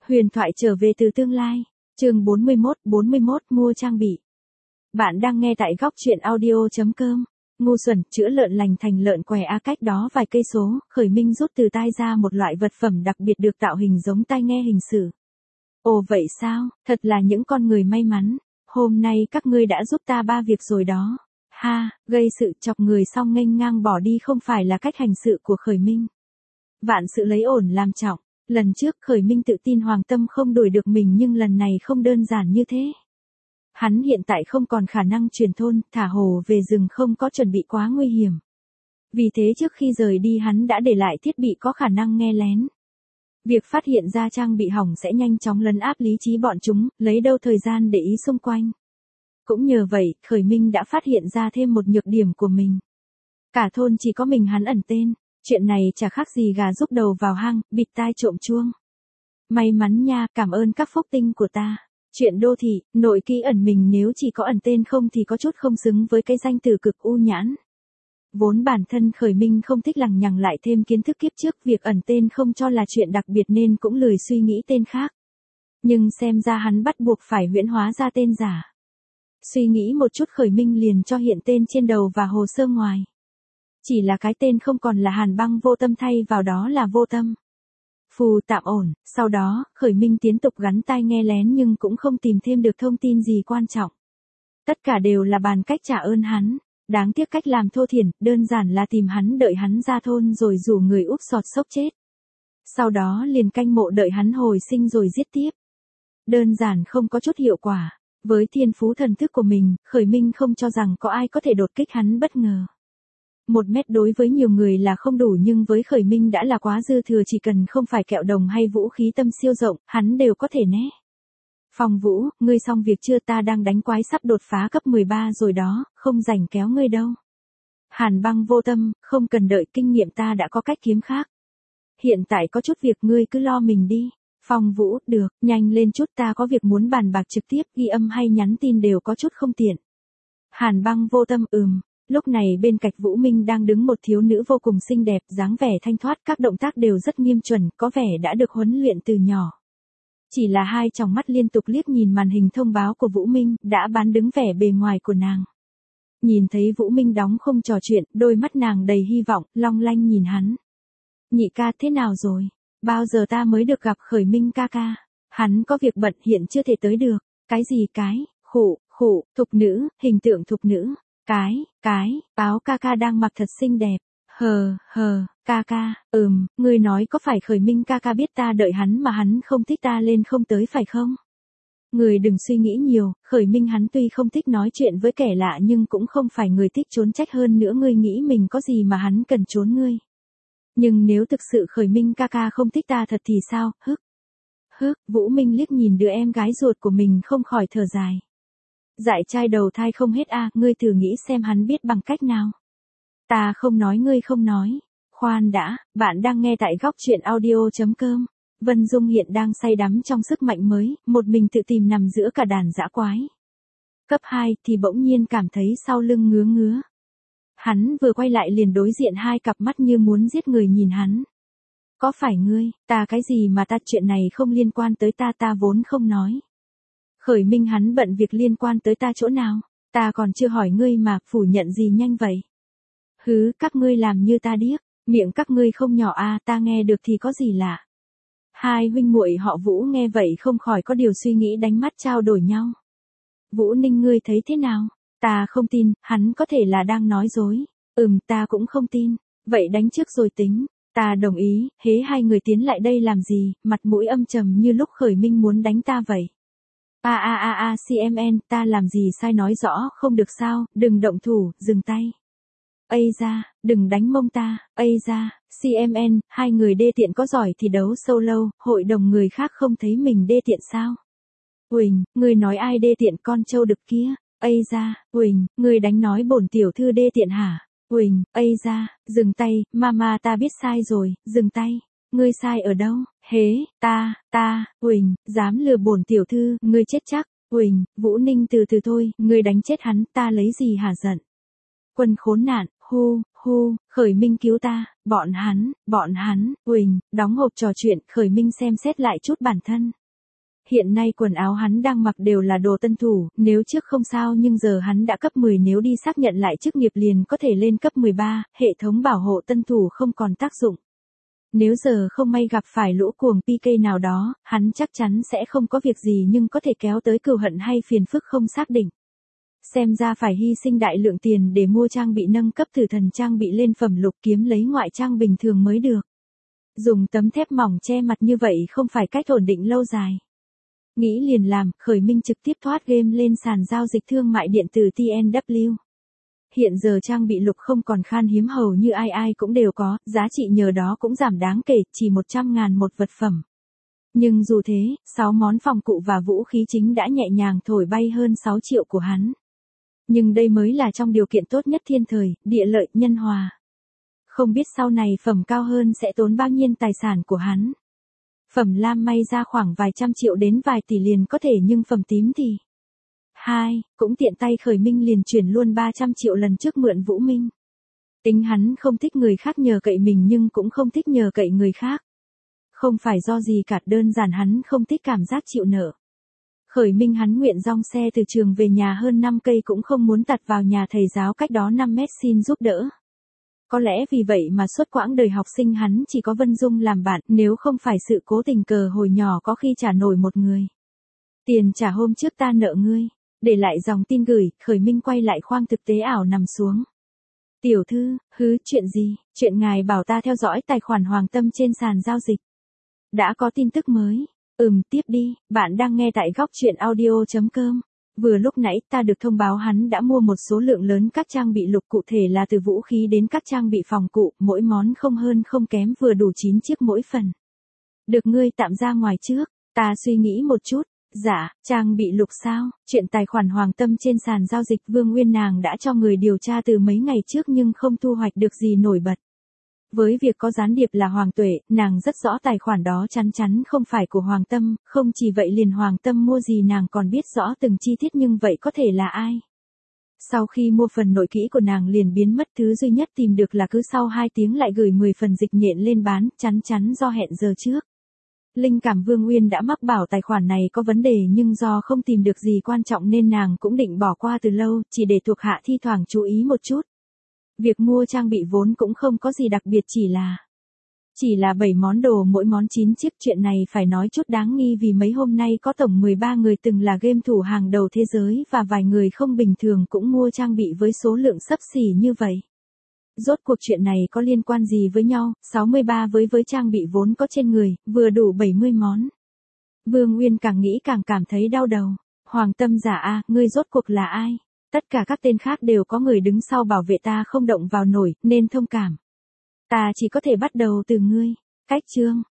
Huyền thoại trở về từ tương lai. Chương 41 mua trang bị. Bạn đang nghe tại góc truyện audio.com. Ngu xuẩn, chữa lợn lành thành lợn què cách đó vài cây số, Khởi Minh rút từ tai ra một loại vật phẩm đặc biệt được tạo hình giống tai nghe hình sử. Ồ vậy sao, thật là những con người may mắn. Hôm nay các ngươi đã giúp ta 3 việc rồi đó. Ha, gây sự chọc người xong nghênh ngang bỏ đi không phải là cách hành sự của Khởi Minh. Vạn sự lấy ổn làm trọng. Lần trước Khởi Minh tự tin Hoàng Tâm không đuổi được mình nhưng lần này không đơn giản như thế. Hắn hiện tại không còn khả năng truyền thôn, thả hồ về rừng không có chuẩn bị quá nguy hiểm. Vì thế trước khi rời đi hắn đã để lại thiết bị có khả năng nghe lén. Việc phát hiện ra trang bị hỏng sẽ nhanh chóng lấn áp lý trí bọn chúng, lấy đâu thời gian để ý xung quanh. Cũng nhờ vậy, Khởi Minh đã phát hiện ra thêm một nhược điểm của mình. Cả thôn chỉ có mình hắn ẩn tên. Chuyện này chả khác gì gà rúc đầu vào hang, bịt tai trộm chuông. May mắn nha, cảm ơn các phúc tinh của ta. Chuyện đô thị, nội ký ẩn mình nếu chỉ có ẩn tên không thì có chút không xứng với cái danh từ cực u nhãn. Vốn bản thân Khởi Minh không thích lằng nhằng lại thêm kiến thức kiếp trước, việc ẩn tên không cho là chuyện đặc biệt nên cũng lười suy nghĩ tên khác. Nhưng xem ra hắn bắt buộc phải huyễn hóa ra tên giả. Suy nghĩ một chút Khởi Minh liền cho hiện tên trên đầu và hồ sơ ngoài. Chỉ là cái tên không còn là Hàn Băng Vô Tâm thay vào đó là Vô Tâm. Phù tạm ổn, sau đó, Khởi Minh tiếp tục gắn tai nghe lén nhưng cũng không tìm thêm được thông tin gì quan trọng. Tất cả đều là bàn cách trả ơn hắn. Đáng tiếc cách làm thô thiển, đơn giản là tìm hắn đợi hắn ra thôn rồi rủ người úp sọt sốc chết. Sau đó liền canh mộ đợi hắn hồi sinh rồi giết tiếp. Đơn giản không có chút hiệu quả. Với thiên phú thần thức của mình, Khởi Minh không cho rằng có ai có thể đột kích hắn bất ngờ. 1 mét đối với nhiều người là không đủ nhưng với Khởi Minh đã là quá dư thừa, chỉ cần không phải kẹo đồng hay vũ khí tâm siêu rộng, hắn đều có thể né. Phong Vũ, ngươi xong việc chưa, ta đang đánh quái sắp đột phá cấp 13 rồi đó, không rảnh kéo ngươi đâu. Hàn Băng Vô Tâm, không cần đợi kinh nghiệm, ta đã có cách kiếm khác. Hiện tại có chút việc ngươi cứ lo mình đi. Phong Vũ, được, nhanh lên chút, ta có việc muốn bàn bạc trực tiếp, ghi âm hay nhắn tin đều có chút không tiện. Hàn Băng Vô Tâm, Lúc này bên cạnh Vũ Minh đang đứng một thiếu nữ vô cùng xinh đẹp, dáng vẻ thanh thoát, các động tác đều rất nghiêm chuẩn, có vẻ đã được huấn luyện từ nhỏ. Chỉ là hai tròng mắt liên tục liếc nhìn màn hình thông báo của Vũ Minh, đã bán đứng vẻ bề ngoài của nàng. Nhìn thấy Vũ Minh đóng không trò chuyện, đôi mắt nàng đầy hy vọng, long lanh nhìn hắn. Nhị ca thế nào rồi? Bao giờ ta mới được gặp Khởi Minh ca ca? Hắn có việc bận hiện chưa thể tới được. Cái gì cái? Khụ, thục nữ, hình tượng thục nữ. Áo ca ca đang mặc thật xinh đẹp. Ca ca, ngươi nói có phải Khởi Minh ca ca biết ta đợi hắn mà hắn không thích ta lên không tới phải không? Ngươi đừng suy nghĩ nhiều, Khởi Minh hắn tuy không thích nói chuyện với kẻ lạ nhưng cũng không phải người thích trốn trách, hơn nữa ngươi nghĩ mình có gì mà hắn cần trốn ngươi. Nhưng nếu thực sự Khởi Minh ca ca không thích ta thật thì sao? Vũ Minh liếc nhìn đứa em gái ruột của mình không khỏi thở dài. Dại trai đầu thai không hết ngươi thử nghĩ xem hắn biết bằng cách nào. Ta không nói ngươi không nói. Khoan đã, bạn đang nghe tại góc truyện audio.com. Vân Dung hiện đang say đắm trong sức mạnh mới, một mình tự tìm nằm giữa cả đàn dã quái. Cấp 2 thì bỗng nhiên cảm thấy sau lưng ngứa ngứa. Hắn vừa quay lại liền đối diện hai cặp mắt như muốn giết người nhìn hắn. Có phải ngươi, ta cái gì mà ta, chuyện này không liên quan tới ta, ta vốn không nói. Khởi Minh hắn bận việc liên quan tới ta chỗ nào, ta còn chưa hỏi ngươi mà, phủ nhận gì nhanh vậy? Các ngươi làm như ta điếc, miệng các ngươi không nhỏ ta nghe được thì có gì lạ. Hai huynh muội họ Vũ nghe vậy không khỏi có điều suy nghĩ, đánh mắt trao đổi nhau. Vũ Ninh, ngươi thấy thế nào? Ta không tin, hắn có thể là đang nói dối. Ta cũng không tin, vậy đánh trước rồi tính. Ta đồng ý, hai người tiến lại đây làm gì, mặt mũi âm trầm như lúc Khởi Minh muốn đánh ta vậy. CMN, ta làm gì sai nói rõ không được sao, đừng động thủ, dừng tay. Ây da, đừng đánh mông ta, ây da, CMN, hai người đê tiện có giỏi thì đấu solo, hội đồng người khác không thấy mình đê tiện sao? Huỳnh, ngươi nói ai đê tiện, con trâu đực kia? Ây da, Huỳnh, ngươi đánh nói bổn tiểu thư đê tiện hả? Huỳnh, ây da, dừng tay, mama ta biết sai rồi, dừng tay. Ngươi sai ở đâu? Huỳnh, dám lừa bổn tiểu thư, ngươi chết chắc. Huỳnh, Vũ Ninh từ từ thôi, ngươi đánh chết hắn, ta lấy gì hả giận? Quân khốn nạn, Khởi Minh cứu ta, bọn hắn, Huỳnh, đóng hộp trò chuyện, Khởi Minh xem xét lại chút bản thân. Hiện nay quần áo hắn đang mặc đều là đồ tân thủ, nếu trước không sao nhưng giờ hắn đã cấp 10, nếu đi xác nhận lại chức nghiệp liền có thể lên cấp 13, hệ thống bảo hộ tân thủ không còn tác dụng. Nếu giờ không may gặp phải lũ cuồng PK nào đó, hắn chắc chắn sẽ không có việc gì nhưng có thể kéo tới cừu hận hay phiền phức không xác định. Xem ra phải hy sinh đại lượng tiền để mua trang bị nâng cấp thử thần trang bị lên phẩm lục, kiếm lấy ngoại trang bình thường mới được. Dùng tấm thép mỏng che mặt như vậy không phải cách ổn định lâu dài. Nghĩ liền làm, Khởi Minh trực tiếp thoát game lên sàn giao dịch thương mại điện tử TNW. Hiện giờ trang bị lục không còn khan hiếm, hầu như ai ai cũng đều có, giá trị nhờ đó cũng giảm đáng kể, chỉ 100.000 một vật phẩm. Nhưng dù thế, 6 món phòng cụ và vũ khí chính đã nhẹ nhàng thổi bay hơn 6 triệu của hắn. Nhưng đây mới là trong điều kiện tốt nhất thiên thời, địa lợi, nhân hòa. Không biết sau này phẩm cao hơn sẽ tốn bao nhiêu tài sản của hắn. Phẩm lam may ra khoảng vài trăm triệu đến vài tỷ liền có thể, nhưng phẩm tím thì... cũng tiện tay Khởi Minh liền chuyển luôn 300 triệu lần trước mượn Vũ Minh. Tính hắn không thích người khác nhờ cậy mình nhưng cũng không thích nhờ cậy người khác. Không phải do gì cả, đơn giản hắn không thích cảm giác chịu nợ. Khởi Minh hắn nguyện dong xe từ trường về nhà hơn 5 cây cũng không muốn tạt vào nhà thầy giáo cách đó 5 mét xin giúp đỡ. Có lẽ vì vậy mà suốt quãng đời học sinh hắn chỉ có Vân Dung làm bạn, nếu không phải sự cố tình cờ hồi nhỏ có khi trả nổi một người. Tiền trả hôm trước ta nợ ngươi. Để lại dòng tin gửi, Khởi Minh quay lại khoang thực tế ảo nằm xuống. Tiểu thư, chuyện gì? Chuyện ngài bảo ta theo dõi tài khoản Hoàng Tâm trên sàn giao dịch. Đã có tin tức mới. Tiếp đi, bạn đang nghe tại góc truyện audio.com. Vừa lúc nãy ta được thông báo hắn đã mua một số lượng lớn các trang bị lục, cụ thể là từ vũ khí đến các trang bị phòng cụ, mỗi món không hơn không kém, vừa đủ 9 chiếc mỗi phần. Được ngươi tạm ra ngoài trước, ta suy nghĩ một chút. Dạ, trang bị lục sao? Chuyện tài khoản Hoàng Tâm trên sàn giao dịch Vương Nguyên nàng đã cho người điều tra từ mấy ngày trước nhưng không thu hoạch được gì nổi bật. Với việc có gián điệp là Hoàng Tuệ, nàng rất rõ tài khoản đó chắn chắn không phải của Hoàng Tâm, không chỉ vậy liền Hoàng Tâm mua gì nàng còn biết rõ từng chi tiết, nhưng vậy có thể là ai? Sau khi mua phần nội kỹ của nàng liền biến mất, thứ duy nhất tìm được là cứ sau 2 tiếng lại gửi 10 phần dịch nhện lên bán, chắn chắn do hẹn giờ trước. Linh cảm Vương Nguyên đã mắc bảo tài khoản này có vấn đề nhưng do không tìm được gì quan trọng nên nàng cũng định bỏ qua từ lâu, chỉ để thuộc hạ thi thoảng chú ý một chút. Việc mua trang bị vốn cũng không có gì đặc biệt, chỉ là 7 món đồ mỗi món 9 chiếc. Chuyện này phải nói chút đáng nghi vì mấy hôm nay có tổng 13 người từng là game thủ hàng đầu thế giới và vài người không bình thường cũng mua trang bị với số lượng xấp xỉ như vậy. Rốt cuộc chuyện này có liên quan gì với nhau? 63 với trang bị vốn có trên người, vừa đủ 70 món. Vương Nguyên càng nghĩ càng cảm thấy đau đầu. Hoàng Tâm giả a, ngươi rốt cuộc là ai? Tất cả các tên khác đều có người đứng sau bảo vệ ta không động vào nổi, nên thông cảm. Ta chỉ có thể bắt đầu từ ngươi. Cách chương.